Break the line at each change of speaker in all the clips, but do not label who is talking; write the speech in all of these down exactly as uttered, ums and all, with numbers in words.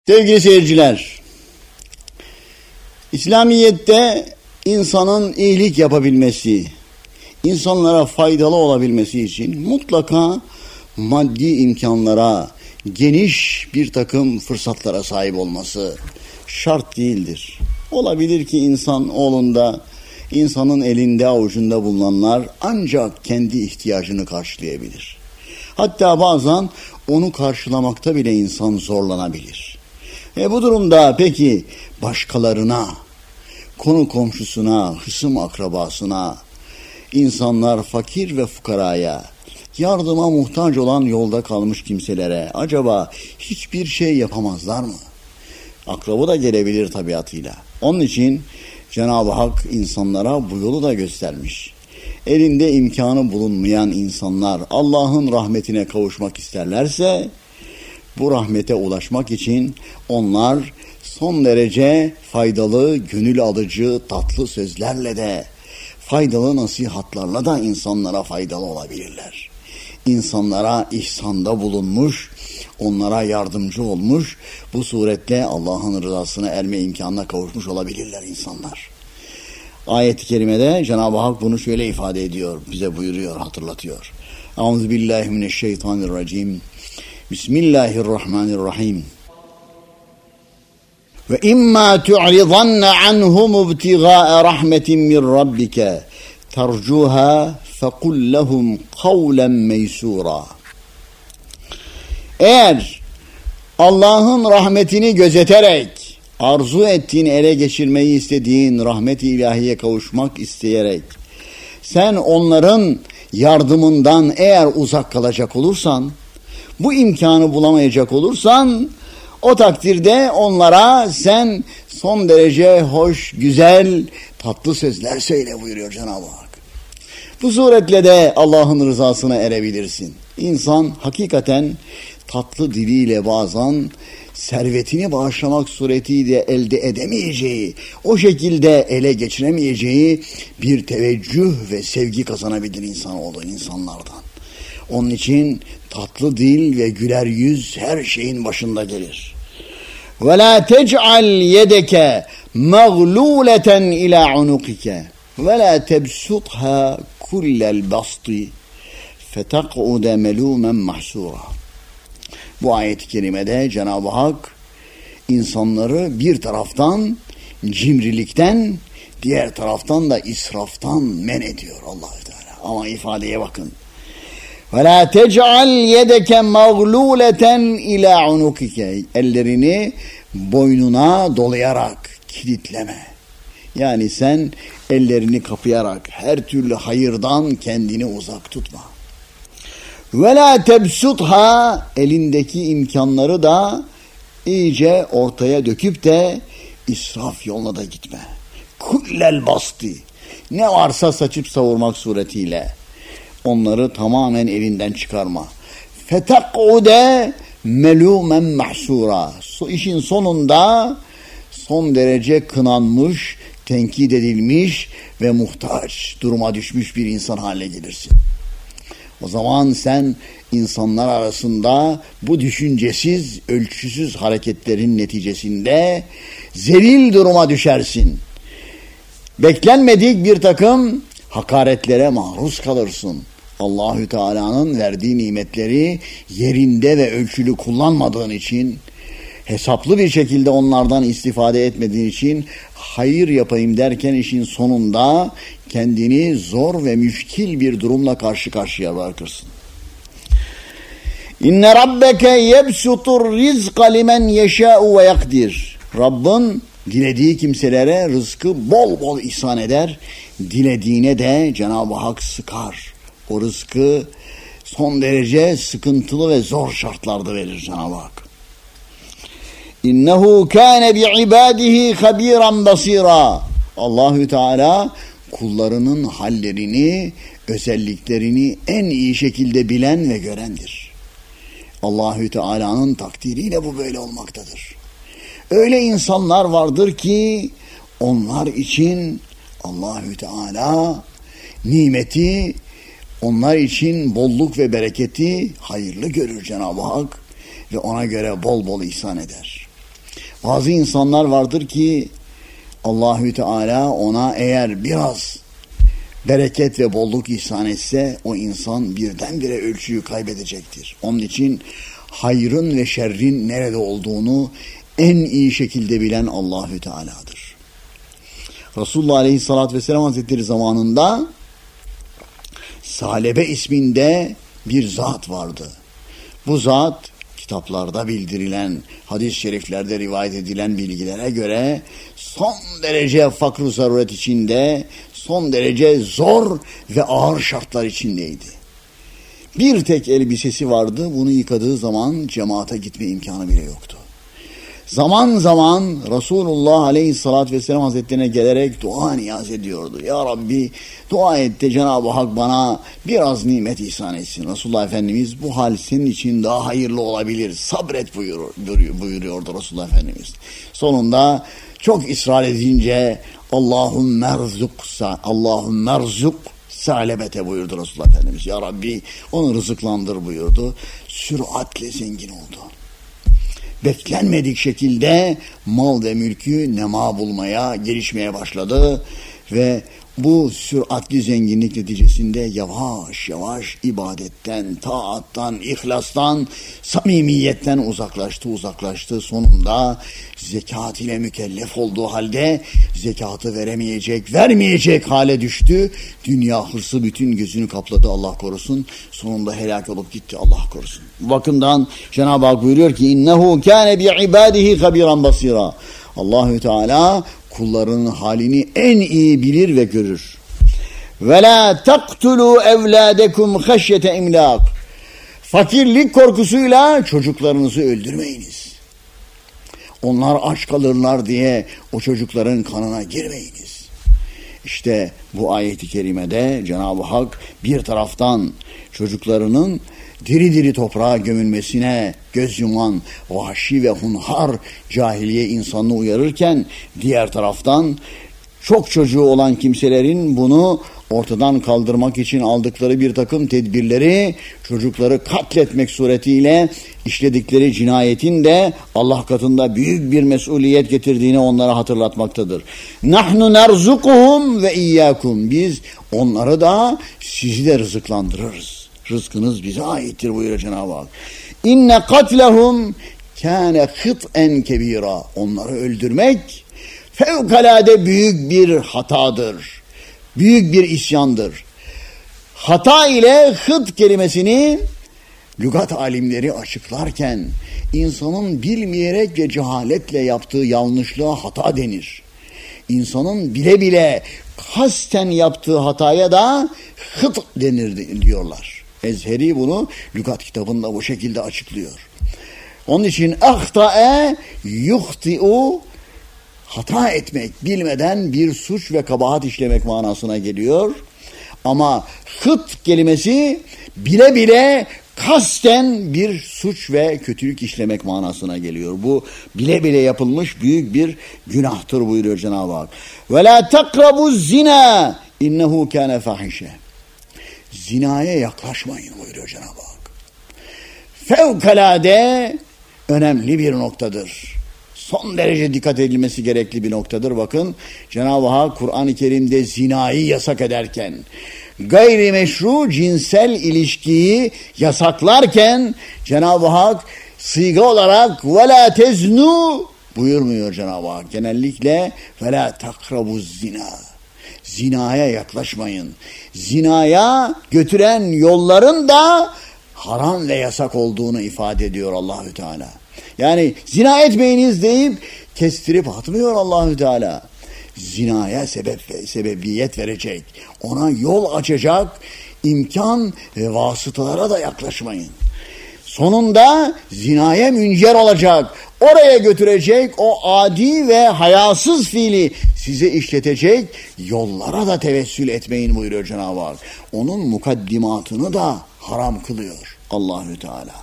Sevgili seyirciler, İslamiyet'te insanın iyilik yapabilmesi, insanlara faydalı olabilmesi için mutlaka maddi imkanlara, geniş bir takım fırsatlara sahip olması şart değildir. Olabilir ki insan oğlunda, insanın elinde avucunda bulunanlar ancak kendi ihtiyacını karşılayabilir. Hatta bazen onu karşılamakta bile insan zorlanabilir. E bu durumda peki başkalarına, konu komşusuna, hısım akrabasına, insanlar fakir ve fukaraya, yardıma muhtaç olan yolda kalmış kimselere acaba hiçbir şey yapamazlar mı? Akrabı da gelebilir tabiatıyla. Onun için Cenab-ı Hak insanlara bu yolu da göstermiş. Elinde imkanı bulunmayan insanlar Allah'ın rahmetine kavuşmak isterlerse, bu rahmete ulaşmak için onlar son derece faydalı, gönül alıcı, tatlı sözlerle de, faydalı nasihatlarla da insanlara faydalı olabilirler. İnsanlara ihsanda bulunmuş, onlara yardımcı olmuş, bu suretle Allah'ın rızasına erme imkanına kavuşmuş olabilirler insanlar. Ayet-i kerimede Cenab-ı Hak bunu şöyle ifade ediyor, bize buyuruyor, hatırlatıyor. Euzubillahimineşşeytanirracim. Bismillahirrahmanirrahim. Ve imma tu'ridanna anhum ibtigâe rahmetin min rabbike tercuha fekul lehum kavlen meysura. Eğer Allah'ın rahmetini gözeterek, arzu ettiğin, ele geçirmeyi istediğin rahmet-i ilahiye kavuşmak isteyerek, sen onların yardımından eğer uzak kalacak olursan, bu imkanı bulamayacak olursan, o takdirde onlara sen son derece hoş, güzel, tatlı sözler söyle buyuruyor Cenab-ı Hak. Bu suretle de Allah'ın rızasına erebilirsin. İnsan hakikaten tatlı diliyle bazen servetini bağışlamak suretiyle elde edemeyeceği, o şekilde ele geçiremeyeceği bir teveccüh ve sevgi kazanabilir insanoğlu insanlardan. Onun için tatlı dil ve güler yüz her şeyin başında gelir. وَلَا تَجْعَلْ يَدَكَ مَغْلُولَةً إِلَى عُنُقِكَ وَلَا تَبْسُطْهَا كُلَّ الْبَسْطِ فَتَقْعُدَ مَلُومًا مَحْسُورًا. Bu ayet-i kerimede Cenab-ı Hak insanları bir taraftan cimrilikten, diğer taraftan da israftan men ediyor Allah-u Teala. Ama ifadeye bakın. وَلَا تَجْعَلْ يَدَكَ مَغْلُولَةً اِلَى عُنُقِكَ. Ellerini boynuna dolayarak kilitleme. Yani sen ellerini kapayarak her türlü hayırdan kendini uzak tutma. وَلَا تَبْسُطْهَا. Elindeki imkanları da iyice ortaya döküp de israf yoluna da gitme. كُلَّ الْبَسْطِ. Ne varsa saçıp savurmak suretiyle onları tamamen elinden çıkarma. فَتَقْعُدَ مَلُومًا مَحْسُورًا. İşin sonunda son derece kınanmış, tenkit edilmiş ve muhtaç duruma düşmüş bir insan haline gelirsin. O zaman sen insanlar arasında bu düşüncesiz, ölçüsüz hareketlerin neticesinde zelil duruma düşersin. Beklenmedik bir takım hakaretlere maruz kalırsın. Allahü Teala'nın verdiği nimetleri yerinde ve ölçülü kullanmadığın için, hesaplı bir şekilde onlardan istifade etmediğin için hayır yapayım derken işin sonunda kendini zor ve müşkil bir durumla karşı karşıya bırakırsın. İnne rabbeke yebsutur rizqa limen yeşâ'u ve yakdir. Rabbin dilediği kimselere rızkı bol bol ihsan eder. Dilediğine de Cenab-ı Hak sıkar. O rızkı son derece sıkıntılı ve zor şartlarda verir Cenab-ı Hak. İnnehu kâne bi'ibâdihi habîran basîrâ. Allahü Teala kullarının hallerini, özelliklerini en iyi şekilde bilen ve görendir. Allahü Teala'nın takdiriyle bu böyle olmaktadır. Öyle insanlar vardır ki onlar için Allahü Teala nimeti, onlar için bolluk ve bereketi hayırlı görür Cenab-ı Hak ve ona göre bol bol ihsan eder. Bazı insanlar vardır ki Allahü Teala ona eğer biraz bereket ve bolluk ihsan etse o insan birdenbire ölçüyü kaybedecektir. Onun için hayrın ve şerrin nerede olduğunu en iyi şekilde bilen Allahü Teala'dır. Resulullah Aleyhisselatü Vesselam Hazretleri zamanında Salebe isminde bir zat vardı. Bu zat kitaplarda bildirilen, hadis-i şeriflerde rivayet edilen bilgilere göre son derece fakr-ı zaruret içinde, son derece zor ve ağır şartlar içindeydi. Bir tek elbisesi vardı, bunu yıkadığı zaman cemaate gitme imkanı bile yoktu. Zaman zaman Resulullah Aleyhisselatü Vesselam Hazretlerine gelerek dua niyaz ediyordu. Ya Rabbi dua et de Cenab-ı Hak bana biraz nimet ihsan etsin. Resulullah Efendimiz bu hal senin için daha hayırlı olabilir. Sabret buyurur, buyuruyordu Resulullah Efendimiz. Sonunda çok ısrar edince Allahümme erzuksa, Allahümme erzuk salebete buyurdu Resulullah Efendimiz. Ya Rabbi onu rızıklandır buyurdu. Süratle zengin oldu. Beklenmedik şekilde mal ve mülkü nema bulmaya, gelişmeye başladı ve bu süratli zenginlik neticesinde yavaş yavaş ibadetten, taattan, ihlastan, samimiyetten uzaklaştı, uzaklaştı. Sonunda zekat ile mükellef olduğu halde zekatı veremeyecek, vermeyecek hale düştü. Dünya hırsı bütün gözünü kapladı, Allah korusun. Sonunda helak olup gitti, Allah korusun. Bu bakımdan Cenab-ı Hak buyuruyor ki innehu kâne bi ibâdihi habiran basîrâ. Allahü Teala kullarının halini en iyi bilir ve görür. Ve la taqtulu evladekum haşyete imlak. Fakirlik korkusuyla çocuklarınızı öldürmeyiniz. Onlar aç kalırlar diye o çocukların kanına girmeyiniz. İşte bu ayet-i kerimede Cenab-ı Hak bir taraftan çocuklarının diri diri toprağa gömülmesine göz yuman vahşi ve hunhar cahiliye insanını uyarırken diğer taraftan çok çocuğu olan kimselerin bunu ortadan kaldırmak için aldıkları bir takım tedbirleri çocukları katletmek suretiyle işledikleri cinayetin de Allah katında büyük bir mesuliyet getirdiğini onlara hatırlatmaktadır. Nahnu nerzukuhum ve iyyakum. Biz onları da sizi de rızıklandırırız. Rızkınız bize aittir buyuruyor Cenab-ı Hak. İnne katlehum kâne hıt'en kebîrâ. Onları öldürmek fevkalade büyük bir hatadır. Büyük bir isyandır. Hata ile hıt kelimesini lügat alimleri açıklarken insanın bilmeyerek ve cehaletle yaptığı yanlışlığa hata denir. İnsanın bile bile kasten yaptığı hataya da hıt denir diyorlar. Ezheri bunu lügat kitabında bu şekilde açıklıyor. Onun için ahta'e yuhti'u hata etmek, bilmeden bir suç ve kabahat işlemek manasına geliyor. Ama hıt kelimesi bile bile kasten bir suç ve kötülük işlemek manasına geliyor. Bu bile bile yapılmış büyük bir günahtır buyuruyor Cenab-ı Hak. Ve la takrabu zina innehu kana fahişe. Zinaya yaklaşmayın buyuruyor Cenab-ı Hak. Fevkalade önemli bir noktadır. Son derece dikkat edilmesi gerekli bir noktadır. Bakın Cenab-ı Hak Kur'an-ı Kerim'de zinayı yasak ederken, gayrimeşru cinsel ilişkiyi yasaklarken Cenab-ı Hak sıйга olarak وَلَا تَزْنُوا buyurmuyor Cenab-ı Hak. Genellikle وَلَا تَقْرَبُوا zina. Zinaya yaklaşmayın. Zinaya götüren yolların da haram ve yasak olduğunu ifade ediyor Allahü Teala. Yani zina etmeyiniz deyip kestirip atmıyor Allahü Teala. Zinaya sebep ve sebebiyet verecek, ona yol açacak imkan ve vasıtalara da yaklaşmayın. Sonunda zinaya müncer olacak, oraya götürecek o adi ve hayasız fiili size işletecek yollara da tevessül etmeyin buyuruyor Cenab-ı Hak. Onun mukaddimatını da haram kılıyor Allahü Teala.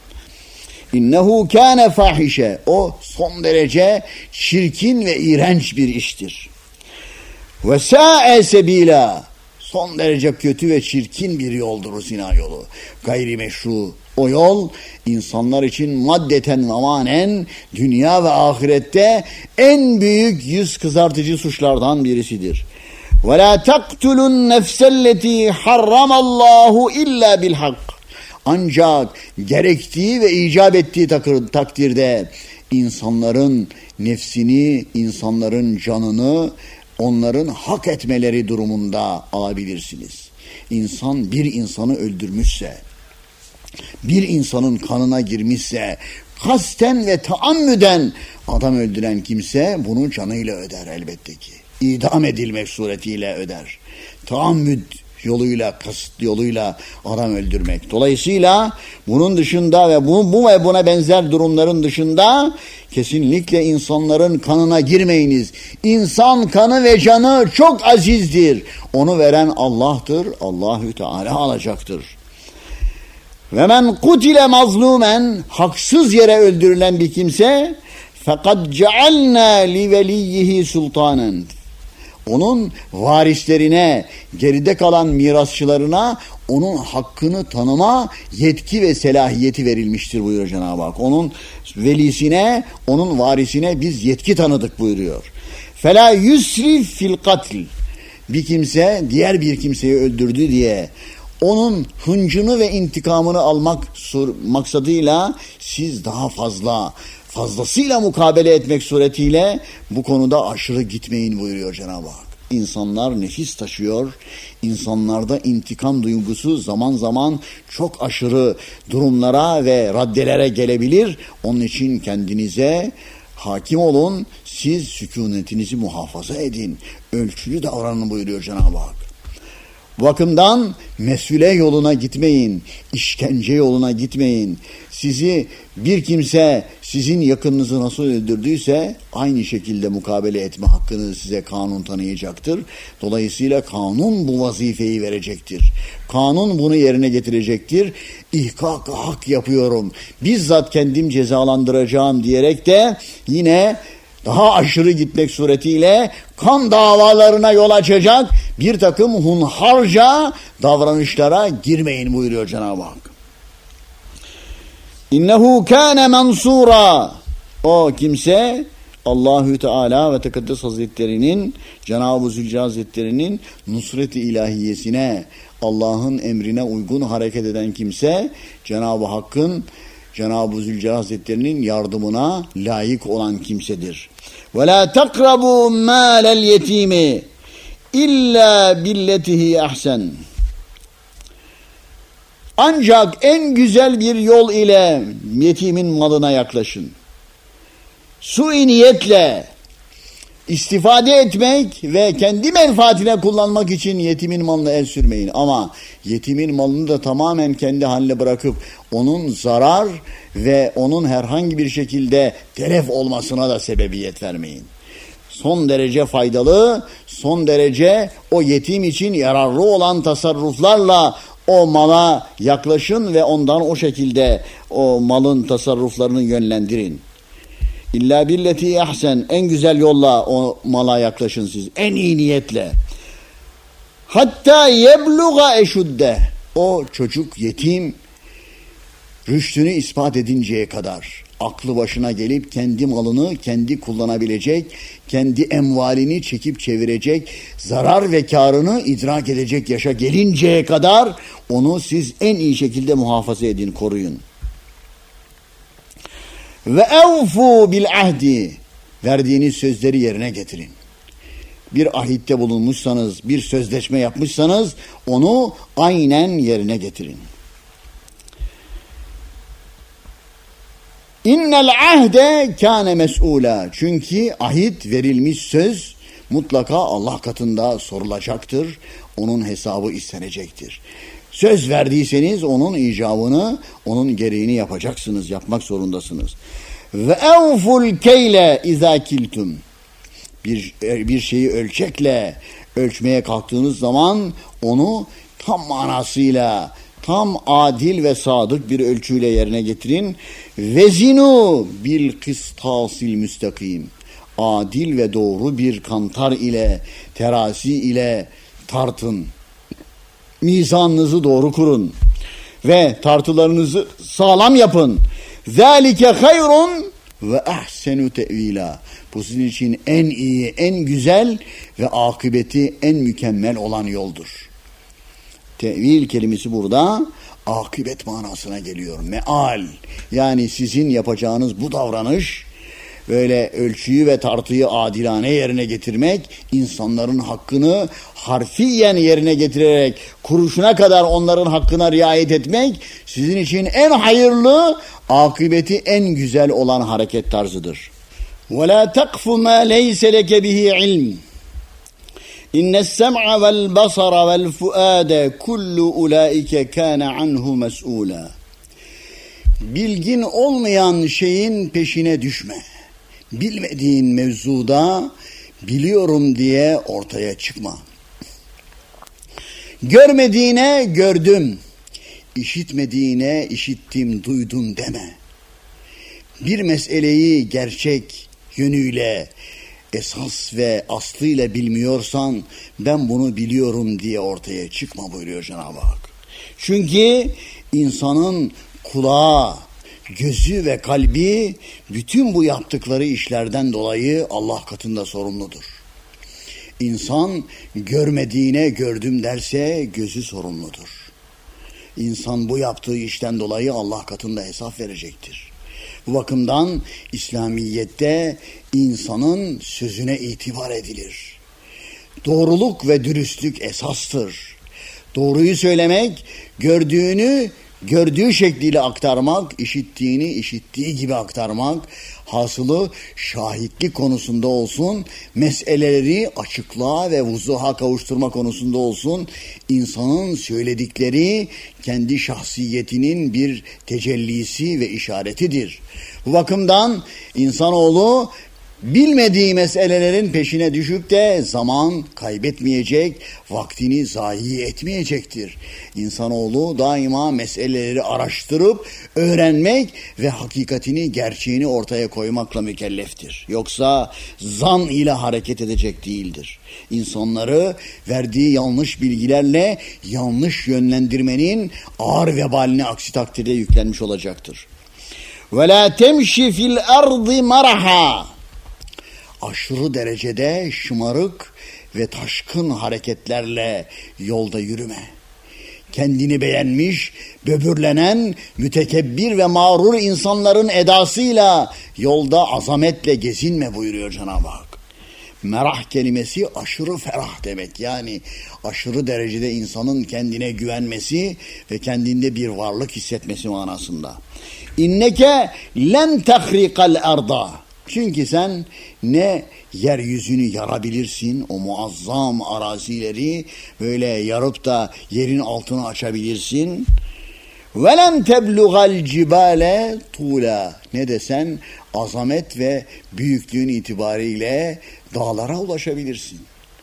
İnnehu kâne fahişe. O son derece çirkin ve iğrenç bir iştir. Ve sâ'e sebîlâ. Son derece kötü ve çirkin bir yoldur o zina yolu. Gayrimeşru O yol insanlar için maddeten ve manen dünya ve ahirette en büyük yüz kızartıcı suçlardan birisidir. وَلَا تَقْتُلُوا النَّفْسَ الَّتِي حَرَّمَ اللّٰهُ اِلَّا بِالْحَقِّ. Ancak gerektiği ve icap ettiği takdirde insanların nefsini, insanların canını onların hak etmeleri durumunda alabilirsiniz. İnsan bir insanı öldürmüşse, bir insanın kanına girmişse, kasten ve taammüden adam öldüren kimse bunu canıyla öder elbette ki. İdam edilmek suretiyle öder. Taammüd yoluyla, kasıt yoluyla adam öldürmek. Dolayısıyla bunun dışında ve bu, bu ve buna benzer durumların dışında kesinlikle insanların kanına girmeyiniz. İnsan kanı ve canı çok azizdir. Onu veren Allah'tır. Allahü Teala alacaktır. Ve men kutile mazlumen, haksız yere öldürülen bir kimse, fakat cealna li veliyhi sultanen. Onun varislerine, geride kalan mirasçılarına onun hakkını tanıma yetki ve selahiyeti verilmiştir buyuruyor Cenab-ı Hak. Onun velisine, onun varisine biz yetki tanıdık buyuruyor. Fela yusrif fil katl. Bir kimse diğer bir kimseyi öldürdü diye onun hıncını ve intikamını almak maksadıyla siz daha fazla fazlasıyla mukabele etmek suretiyle bu konuda aşırı gitmeyin buyuruyor Cenab-ı Hak. İnsanlar nefis taşıyor. İnsanlarda intikam duygusu zaman zaman çok aşırı durumlara ve raddelere gelebilir. Onun için kendinize hakim olun. Siz sükunetinizi muhafaza edin. Ölçülü davranın buyuruyor Cenab-ı Hak. Bu bakımdan mesule yoluna gitmeyin, işkence yoluna gitmeyin. Sizi bir kimse sizin yakınınızı nasıl öldürdüyse aynı şekilde mukabele etme hakkını size kanun tanıyacaktır. Dolayısıyla kanun bu vazifeyi verecektir. Kanun bunu yerine getirecektir. İhkak hak yapıyorum, bizzat kendim cezalandıracağım diyerek de yine daha aşırı gitmek suretiyle kan davalarına yol açacak bir takım hunharca davranışlara girmeyin buyuruyor Cenab-ı Hak. İnnehu kâne mansura. O kimse Allahü Teala ve Tekaddes Hazretleri'nin, Cenab-ı Zülcelal Hazretleri'nin nusret-i ilahiyesine, Allah'ın emrine uygun hareket eden kimse Cenab-ı Hakk'ın, Cenab-ı Zülcelal Hazretleri'nin yardımına layık olan kimsedir. وَلَا تَقْرَبُوا مَالَ الْيَت۪يمِ اِلَّا بِالَّتِهِ اَحْسَنٍ. Ancak en güzel bir yol ile yetimin malına yaklaşın. Sui niyetle istifade etmek ve kendi menfaatine kullanmak için yetimin malına el sürmeyin. Ama yetimin malını da tamamen kendi haline bırakıp onun zarar ve onun herhangi bir şekilde telef olmasına da sebebiyet vermeyin. Son derece faydalı, son derece o yetim için yararlı olan tasarruflarla o mala yaklaşın ve ondan o şekilde o malın tasarruflarını yönlendirin. İlla billeti ahsen, en güzel yolla o mala yaklaşın siz, en iyi niyetle. Hatta yebluğa eşudde, o çocuk yetim rüştünü ispat edinceye kadar, aklı başına gelip kendi malını kendi kullanabilecek, kendi emvalini çekip çevirecek, zarar ve karını idrak edecek yaşa gelinceye kadar onu siz en iyi şekilde muhafaza edin, koruyun. Ve evfu bil ahdi, verdiğiniz sözleri yerine getirin. Bir ahitte bulunmuşsanız, bir sözleşme yapmışsanız onu aynen yerine getirin. İnnel ahde kâne mes'ûlâ. Çünkü ahit, verilmiş söz mutlaka Allah katında sorulacaktır. Onun hesabı istenecektir. Söz verdiyseniz onun icabını, onun gereğini yapacaksınız, yapmak zorundasınız. Ve evful keyle izâ kiltum. Bir, bir şeyi ölçekle ölçmeye kalktığınız zaman onu tam manasıyla, tam adil ve sadık bir ölçüyle yerine getirin. Vezinu bil kıstasil müstakim. Adil ve doğru bir kantar ile, terazi ile tartın. Mizanınızı doğru kurun. ve tartılarınızı sağlam yapın. Zalike hayrun ve ahsenu tevila. Bu sizin için en iyi, en güzel ve akıbeti en mükemmel olan yoldur. Tevil kelimesi burada akıbet manasına geliyor. Meal. Yani sizin yapacağınız bu davranış, böyle ölçüyü ve tartıyı adilane yerine getirmek, insanların hakkını harfiyen yerine getirerek kuruşuna kadar onların hakkına riayet etmek sizin için en hayırlı, akıbeti en güzel olan hareket tarzıdır. وَلَا تَقْفُ مَا لَيْسَ لَكَ بِهِ عِلْمٍ اِنَّ السَّمْعَ وَالْبَصَرَ وَالْفُؤَادَ كُلُّ اُولَٰئِكَ كَانَ عَنْهُ مَسْئُولًا. Bilgin olmayan şeyin peşine düşme. Bilmediğin mevzuda biliyorum diye ortaya çıkma. Görmediğine gördüm, işitmediğine işittim, duydum deme. Bir meseleyi gerçek yönüyle, esas ve aslıyla bilmiyorsan ben bunu biliyorum diye ortaya çıkma buyuruyor Cenab-ı Hak. Çünkü insanın kulağı, gözü ve kalbi bütün bu yaptıkları işlerden dolayı Allah katında sorumludur. İnsan görmediğine gördüm derse gözü sorumludur. İnsan bu yaptığı işten dolayı Allah katında hesap verecektir. Bu bakımdan İslamiyet'te insanın sözüne itibar edilir. Doğruluk ve dürüstlük esastır. Doğruyu söylemek, gördüğünü gördüğü şekliyle aktarmak, işittiğini işittiği gibi aktarmak, hasılı şahitlik konusunda olsun, meseleleri açıklığa ve vuzuha kavuşturma konusunda olsun, insanın söyledikleri kendi şahsiyetinin bir tecellisi ve işaretidir. Bu bakımdan insanoğlu bilmediği meselelerin peşine düşüp de zaman kaybetmeyecek, vaktini zayi etmeyecektir. İnsanoğlu daima meseleleri araştırıp öğrenmek ve hakikatini, gerçeğini ortaya koymakla mükelleftir. Yoksa zan ile hareket edecek değildir. İnsanları verdiği yanlış bilgilerle yanlış yönlendirmenin ağır vebalini aksi takdirde yüklenmiş olacaktır. وَلَا تَمْشِ فِي الْأَرْضِ مَرَحًا. Aşırı derecede şımarık ve taşkın hareketlerle yolda yürüme. Kendini beğenmiş, böbürlenen, mütekebbir ve mağrur insanların edasıyla yolda azametle gezinme buyuruyor Cenab-ı Hak. Merah kelimesi aşırı ferah demek. Yani aşırı derecede insanın kendine güvenmesi ve kendinde bir varlık hissetmesi manasında. İnneke len tehrikal arda. Çünkü sen ne yeryüzünü yarabilirsin, o muazzam arazileri böyle yarıp da yerin altını açabilirsin. وَلَنْ تَبْلُغَ الْجِبَالَ طُولًا. Ne desen azamet ve büyüklüğün itibariyle dağlara ulaşabilirsin.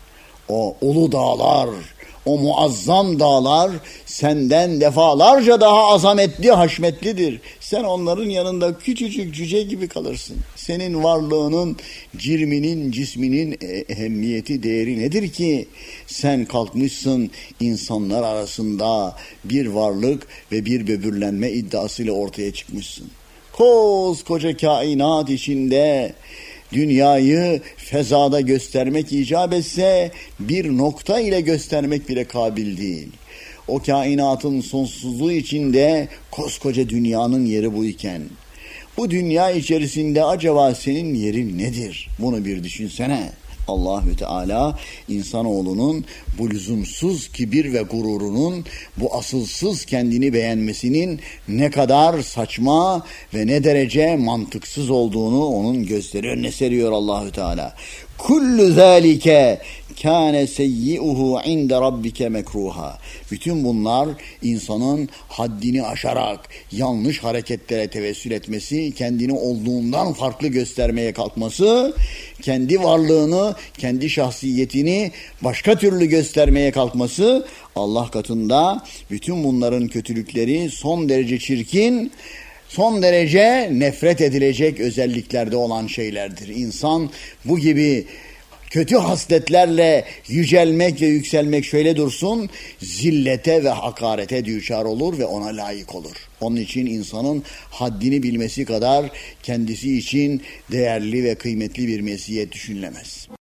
O ulu dağlar, o muazzam dağlar senden defalarca daha azametli, haşmetlidir. Sen onların yanında küçücük cüce gibi kalırsın. Senin varlığının, cirminin, cisminin ehemmiyeti, değeri nedir ki? Sen kalkmışsın insanlar arasında bir varlık ve bir böbürlenme iddiasıyla ortaya çıkmışsın. Koskoca kainat içinde dünyayı fezada göstermek icap etse bir nokta ile göstermek bile kabil değil. O kainatın sonsuzluğu içinde koskoca dünyanın yeri bu iken, bu dünya içerisinde acaba senin yerin nedir? Bunu bir düşünsene. Allahü Teala insanoğlunun bu lüzumsuz kibir ve gururunun, bu asılsız kendini beğenmesinin ne kadar saçma ve ne derece mantıksız olduğunu onun gözleri önüne seriyor Allahü Teala. Kullu zalike kâne seyyi'uhu inde rabbike mekruha. Bütün bunlar insanın haddini aşarak yanlış hareketlere tevessül etmesi, kendini olduğundan farklı göstermeye kalkması, kendi varlığını, kendi şahsiyetini başka türlü göstermeye kalkması, Allah katında bütün bunların kötülükleri son derece çirkin, son derece nefret edilecek özelliklerde olan şeylerdir. İnsan bu gibi kötü hasletlerle yücelmek ve yükselmek şöyle dursun, zillete ve hakarete düçar olur ve ona layık olur. Onun için insanın haddini bilmesi kadar kendisi için değerli ve kıymetli bir meziyet düşünülemez.